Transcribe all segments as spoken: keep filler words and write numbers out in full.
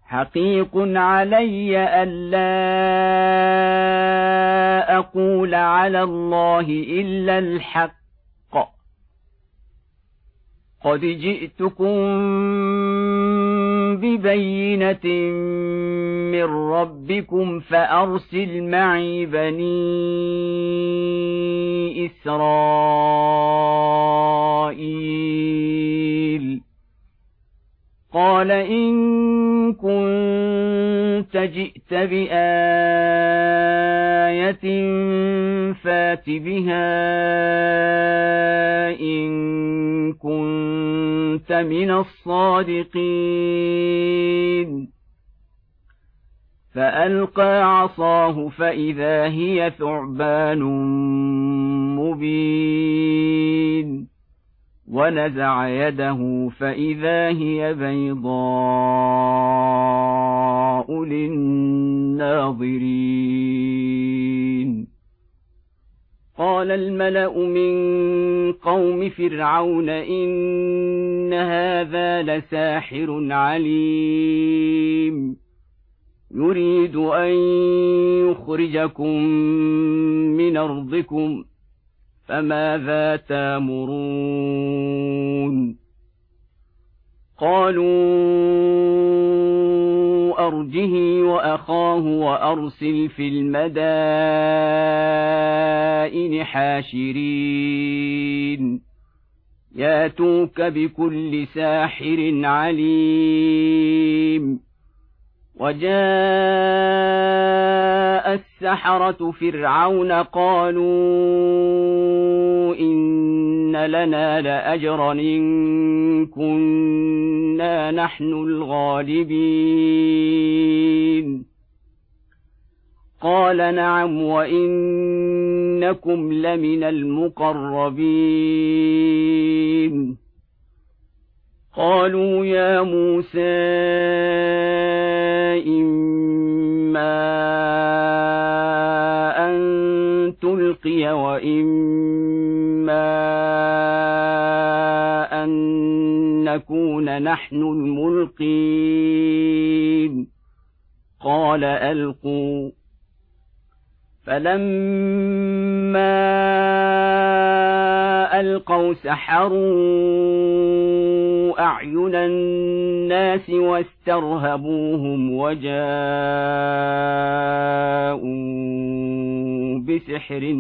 حقيق علي ألا أقول على الله إلا الحق قد جئتكم ببينة من ربكم فأرسل معي بني إسرائيل قال إن كنت جئت بآية فات بها إن كنت من الصادقين فألقى عصاه فإذا هي ثعبان مبين ونزع يده فإذا هي بيضاء للناظرين قال الملأ من قوم فرعون إن هذا لساحر عليم يريد أن يخرجكم من أرضكم فماذا تأمرون قالوا أرجه وأخاه وأرسل في المدائن حاشرين ياتوك بكل ساحر عليم وجاء السحرة فرعون قالوا إن لنا لأجرا إن كنا نحن الغالبين قال نعم وإنكم لمن المقربين قالوا يا موسى إما أن تلقي وإما أن نكون نحن الملقين قال ألقوا فلما ألقوا سحروا أعين الناس واسترهبوهم وجاءوا بسحر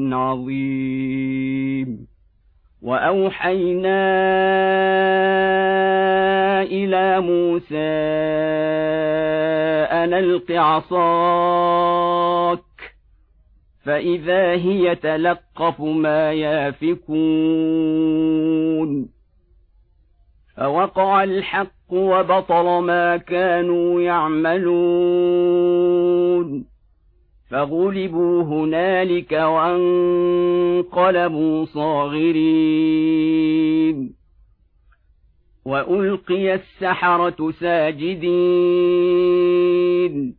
عظيم وأوحينا إلى موسى أن ألق عصاك فإذا هي تلقف ما يافكون فوقع الحق وبطل ما كانوا يعملون فغلبوا هنالك وانقلبوا صاغرين وألقي السحرة ساجدين